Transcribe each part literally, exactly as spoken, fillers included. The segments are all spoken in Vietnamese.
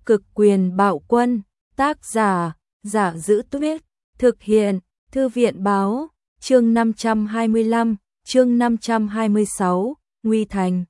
Cực quyền bạo quân, tác giả, Giả Giữ Tuyết, thực hiện, Thư viện báo, chương năm trăm hai mươi lăm, chương năm trăm hai mươi sáu, Nguy Thành.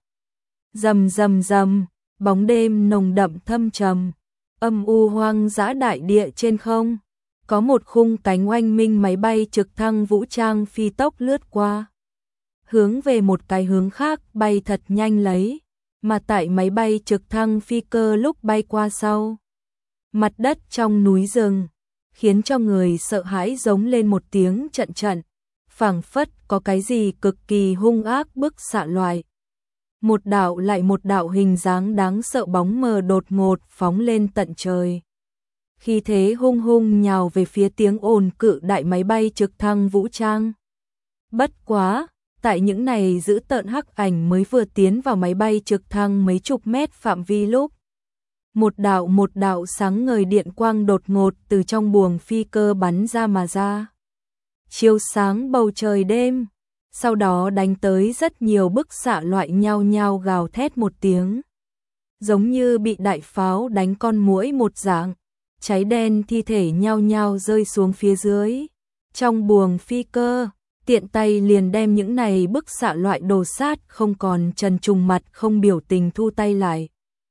Rầm rầm rầm, bóng đêm nồng đậm thâm trầm, âm u hoang dã đại địa trên không, có một khung cánh oanh minh máy bay trực thăng vũ trang phi tốc lướt qua, hướng về một cái hướng khác bay thật nhanh lấy, mà tại máy bay trực thăng phi cơ lúc bay qua sau, mặt đất trong núi rừng khiến cho người sợ hãi giống lên một tiếng trận trận, phảng phất có cái gì cực kỳ hung ác bức xạ loại. Một đạo lại một đạo hình dáng đáng sợ bóng mờ đột ngột phóng lên tận trời. Khi thế hung hung nhào về phía tiếng ồn cự đại máy bay trực thăng vũ trang. Bất quá, tại những này giữ tợn hắc ảnh mới vừa tiến vào máy bay trực thăng mấy chục mét phạm vi lúc. Một đạo một đạo sáng ngời điện quang đột ngột từ trong buồng phi cơ bắn ra mà ra. Chiếu sáng bầu trời đêm, sau đó đánh tới rất nhiều bức xạ loại nhao nhao gào thét một tiếng. Giống như bị đại pháo đánh con muỗi một dạng, cháy đen thi thể nhao nhao rơi xuống phía dưới. Trong buồng phi cơ, tiện tay liền đem những này bức xạ loại đồ sát không còn trần trùng mặt không biểu tình thu tay lại.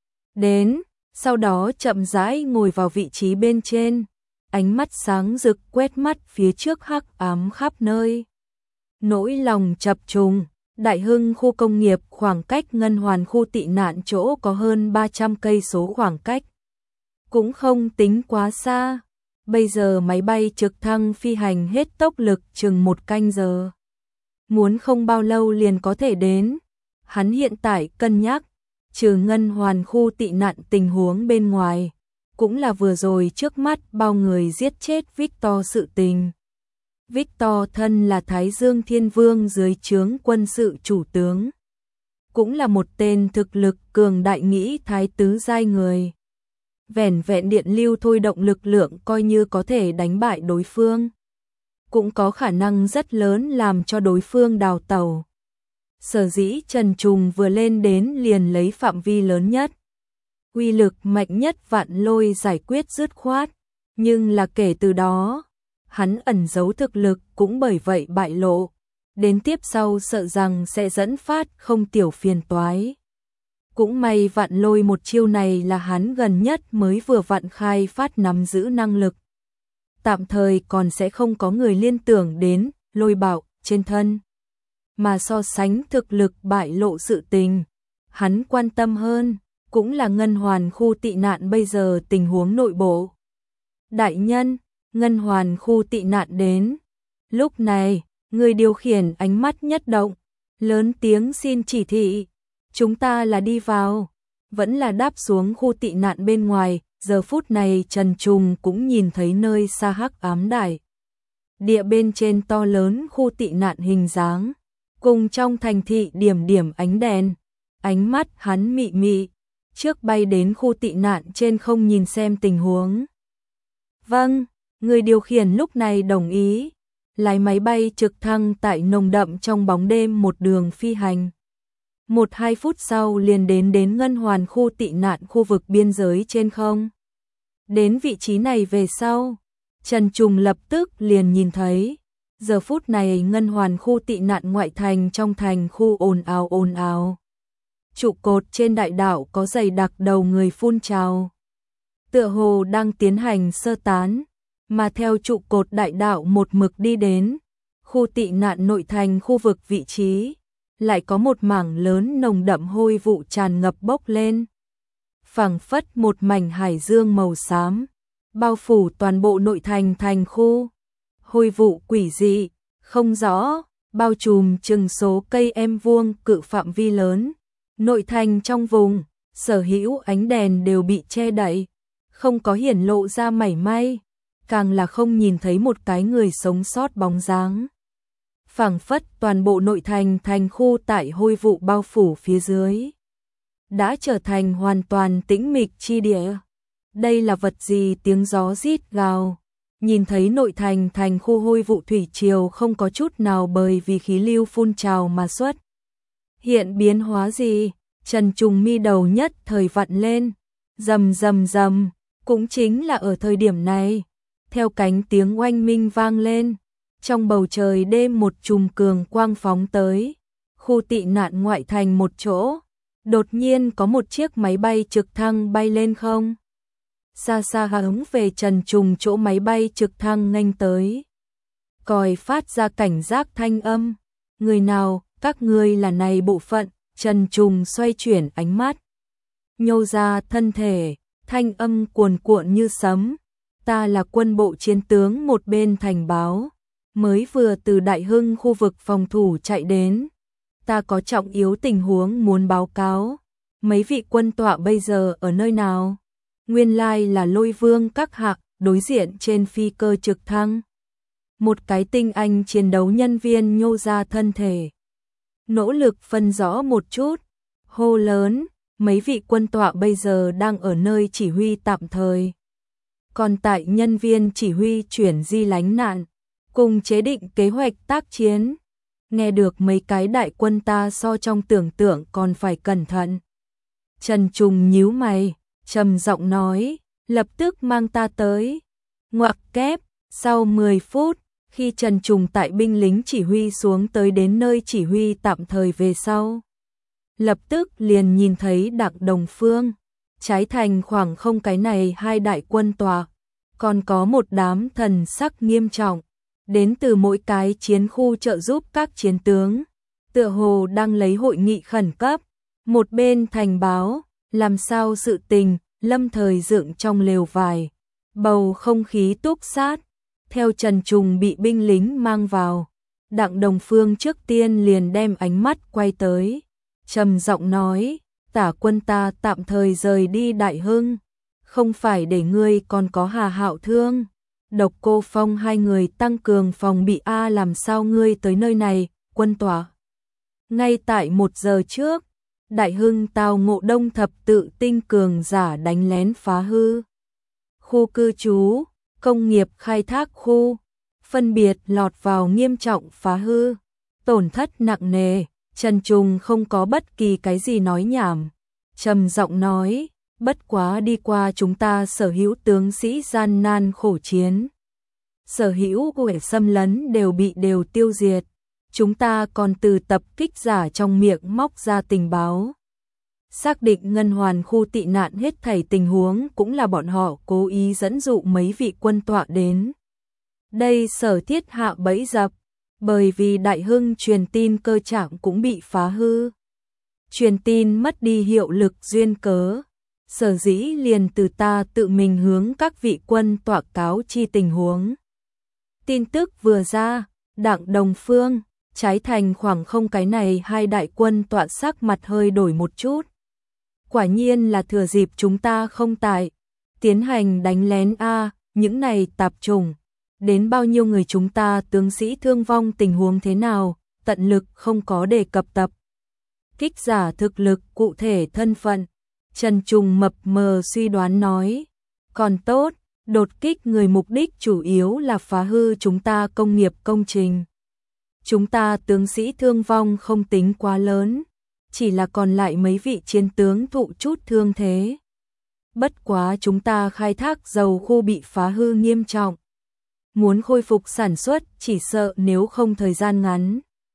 Đến, sau đó chậm rãi ngồi vào vị trí bên trên, ánh mắt sáng rực quét mắt phía trước hắc ám khắp nơi. Nỗi lòng chập trùng, Đại Hưng khu công nghiệp khoảng cách Ngân Hoàn khu tị nạn chỗ có hơn ba trăm cây số khoảng cách. Cũng không tính quá xa. Bây giờ máy bay trực thăng phi hành hết tốc lực chừng một canh giờ. Muốn không bao lâu liền có thể đến. Hắn hiện tại cân nhắc, trừ Ngân Hoàn khu tị nạn tình huống bên ngoài, cũng là vừa rồi trước mắt bao người giết chết Victor sự tình. Victor thân là Thái Dương Thiên Vương dưới trướng quân sự chủ tướng, cũng là một tên thực lực cường đại nghĩ thái tứ giai người. Vẻn vẹn điện lưu thôi động lực lượng coi như có thể đánh bại đối phương, cũng có khả năng rất lớn làm cho đối phương đào tẩu. Sở dĩ Trần Trùng vừa lên đến liền lấy phạm vi lớn nhất, uy lực mạnh nhất vạn lôi giải quyết dứt khoát, nhưng là kể từ đó, hắn ẩn giấu thực lực cũng bởi vậy bại lộ, đến tiếp sau sợ rằng sẽ dẫn phát không tiểu phiền toái. Cũng may vạn lôi một chiêu này là hắn gần nhất mới vừa vặn khai phát nắm giữ năng lực. Tạm thời còn sẽ không có người liên tưởng đến lôi bạo trên thân. Mà so sánh thực lực bại lộ sự tình, hắn quan tâm hơn, cũng là Ngân Hoàn khu tị nạn bây giờ tình huống nội bộ. Đại nhân, Ngân Hoàn khu tị nạn đến. Lúc này, người điều khiển ánh mắt nhất động, lớn tiếng xin chỉ thị. Chúng ta là đi vào, vẫn là đáp xuống khu tị nạn bên ngoài. Giờ phút này Trần Trùng cũng nhìn thấy nơi xa hắc ám đại địa bên trên to lớn khu tị nạn hình dáng, cùng trong thành thị điểm điểm ánh đèn. Ánh mắt hắn mị mị, trước bay đến khu tị nạn trên không nhìn xem tình huống. Vâng, người điều khiển lúc này đồng ý, lái máy bay trực thăng tại nồng đậm trong bóng đêm một đường phi hành. Một hai phút sau liền đến đến Ngân Hoàn khu tị nạn khu vực biên giới trên không. Đến vị trí này về sau, Trần Trùng lập tức liền nhìn thấy, giờ phút này Ngân Hoàn khu tị nạn ngoại thành trong thành khu ồn ào ồn ào. Trụ cột trên đại đảo có dày đặc đầu người phun trào, tựa hồ đang tiến hành sơ tán, mà theo trụ cột đại đảo một mực đi đến khu tị nạn nội thành khu vực vị trí, lại có một mảng lớn nồng đậm hôi vụ tràn ngập bốc lên, phảng phất một mảnh hải dương màu xám, bao phủ toàn bộ nội thành thành khu. Hôi vụ quỷ dị, không rõ, bao trùm chừng số cây em vuông cự phạm vi lớn. Nội thành trong vùng, sở hữu ánh đèn đều bị che đậy, không có hiển lộ ra mảy may, càng là không nhìn thấy một cái người sống sót bóng dáng. Phảng phất toàn bộ nội thành thành khu tại hôi vụ bao phủ phía dưới, đã trở thành hoàn toàn tĩnh mịch chi địa. Đây là vật gì? Tiếng gió rít gào. Nhìn thấy nội thành thành khu hôi vụ thủy triều không có chút nào bởi vì khí lưu phun trào mà xuất hiện biến hóa gì. Trần Trùng mi đầu nhất thời vặn lên, Rầm rầm rầm, cũng chính là ở thời điểm này, theo cánh tiếng oanh minh vang lên, trong bầu trời đêm một chùm cường quang phóng tới, khu tị nạn ngoại thành một chỗ, đột nhiên có một chiếc máy bay trực thăng bay lên không. Xa xa hướng về Trần Trùng chỗ máy bay trực thăng nghênh tới. Còi phát ra cảnh giác thanh âm, người nào, các ngươi là này bộ phận. Trần Trùng xoay chuyển ánh mắt, nhô ra thân thể, thanh âm cuồn cuộn như sấm. Ta là quân bộ chiến tướng một bên thành báo, mới vừa từ Đại Hưng khu vực phòng thủ chạy đến. Ta có trọng yếu tình huống muốn báo cáo. Mấy vị quân tọa bây giờ ở nơi nào? Nguyên lai là Lôi Vương các hạ, đối diện trên phi cơ trực thăng. Một cái tinh anh chiến đấu nhân viên nhô ra thân thể, nỗ lực phân rõ một chút, hô lớn, mấy vị quân tọa bây giờ đang ở nơi chỉ huy tạm thời. Còn tại nhân viên chỉ huy chuyển di lánh nạn, cùng chế định kế hoạch tác chiến. Nghe được mấy cái đại quân ta so trong tưởng tượng còn phải cẩn thận. Trần Trùng nhíu mày, trầm giọng nói, lập tức mang ta tới. Ngoặc kép, sau mười phút, khi Trần Trùng tại binh lính chỉ huy xuống tới đến nơi chỉ huy tạm thời về sau, lập tức liền nhìn thấy Đặng Đồng Phương, Trái Thành khoảng không cái này hai đại quân tòa, còn có một đám thần sắc nghiêm trọng, đến từ mỗi cái chiến khu trợ giúp các chiến tướng, tựa hồ đang lấy hội nghị khẩn cấp. Một bên thành báo, làm sao sự tình, lâm thời dựng trong lều vải, bầu không khí túc sát. Theo Trần Trùng bị binh lính mang vào, Đặng Đồng Phương trước tiên liền đem ánh mắt quay tới, trầm giọng nói, tả quân ta tạm thời rời đi Đại Hưng, không phải để ngươi còn có Hà Hạo Thương, Độc Cô Phong hai người tăng cường phòng bị a làm sao ngươi tới nơi này, quân tòa. Ngay tại một giờ trước, Đại Hưng tao ngộ đông thập tự tinh cường giả đánh lén phá hư khu cư trú, công nghiệp khai thác khu, phân biệt lọt vào nghiêm trọng phá hư, tổn thất nặng nề. Trần Trùng không có bất kỳ cái gì nói nhảm, trầm giọng nói, bất quá đi qua chúng ta sở hữu tướng sĩ gian nan khổ chiến, sở hữu của kẻ xâm lấn đều bị đều tiêu diệt, chúng ta còn từ tập kích giả trong miệng móc ra tình báo, xác định ngân hoàn khu tị nạn hết thảy tình huống cũng là bọn họ cố ý dẫn dụ mấy vị quân tọa đến. Đây sở thiết hạ bẫy dập, bởi vì Đại Hưng truyền tin cơ trạng cũng bị phá hư. Truyền tin mất đi hiệu lực duyên cớ, sở dĩ liền từ ta tự mình hướng các vị quân tọa cáo chi tình huống. Tin tức vừa ra, Đặng Đồng Phương, Trái Thành khoảng không cái này hai đại quân tọa sắc mặt hơi đổi một chút. Quả nhiên là thừa dịp chúng ta không tại, tiến hành đánh lén a, những này tạp chủng, đến bao nhiêu người chúng ta tướng sĩ thương vong tình huống thế nào, tận lực không có đề cập tập kích giả thực lực cụ thể thân phận. Trần Trùng mập mờ suy đoán nói, còn tốt, đột kích người mục đích chủ yếu là phá hư chúng ta công nghiệp công trình. Chúng ta tướng sĩ thương vong không tính quá lớn, chỉ là còn lại mấy vị chiến tướng thụ chút thương thế. Bất quá chúng ta khai thác dầu khu bị phá hư nghiêm trọng, muốn khôi phục sản xuất chỉ sợ nếu không thời gian ngắn.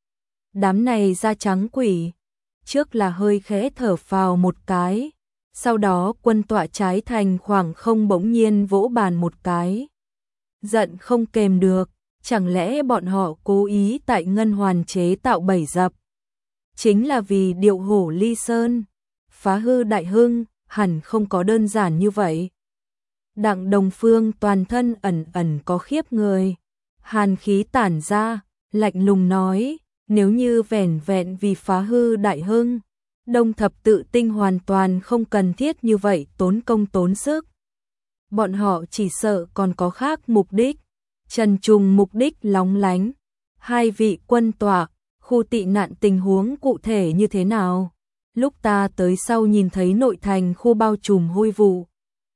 Đám này da trắng quỷ, trước là hơi khẽ thở phào một cái, sau đó quân tọa Trái Thành khoảng không bỗng nhiên vỗ bàn một cái. Giận không kềm được, chẳng lẽ bọn họ cố ý tại ngân hoàn chế tạo bẫy dập, chính là vì điệu hổ ly sơn, phá hư Đại Hưng, hẳn không có đơn giản như vậy. Đặng Đồng Phương toàn thân ẩn ẩn có khiếp người, hàn khí tản ra, lạnh lùng nói, nếu như vẻn vẹn vì phá hư Đại Hưng, Đông thập tự tinh hoàn toàn không cần thiết như vậy tốn công tốn sức. Bọn họ chỉ sợ còn có khác mục đích. Trần Trùng mục đích lóng lánh. Hai vị quân tọa, khu tị nạn tình huống cụ thể như thế nào? Lúc ta tới sau nhìn thấy nội thành khu bao trùm hôi vụ.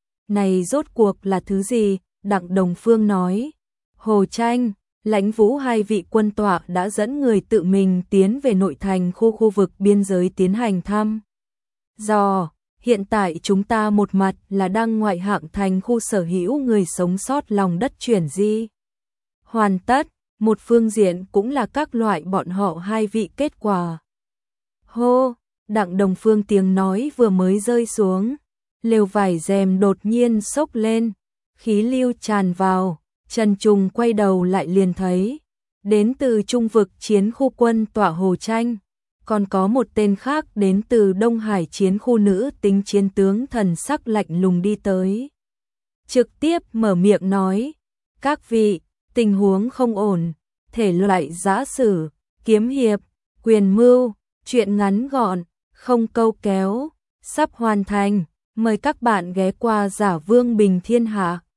Này rốt cuộc là thứ gì? Đặng Đồng Phương nói. Hồ Tranh, Lãnh Vũ hai vị quân tọa đã dẫn người tự mình tiến về nội thành khu khu vực biên giới tiến hành thăm dò. hiện tại chúng ta một mặt là đang ngoại hạng thành khu sở hữu người sống sót lòng đất chuyển di hoàn tất, một phương diện cũng là các loại bọn họ hai vị kết quả. Hô, Đặng Đồng Phương tiếng nói vừa mới rơi xuống, lều vải rèm đột nhiên xốc lên, khí lưu tràn vào, Trần Trùng quay đầu lại liền thấy, đến từ trung vực chiến khu quân tọa Hồ Tranh, còn có một tên khác đến từ Đông Hải chiến khu nữ tính chiến tướng thần sắc lạnh lùng đi tới. Trực tiếp mở miệng nói, các vị, tình huống không ổn, thể loại giã sử, kiếm hiệp, quyền mưu, chuyện ngắn gọn, không câu kéo, sắp hoàn thành, mời các bạn ghé qua Giả Vương Bình Thiên Hạ.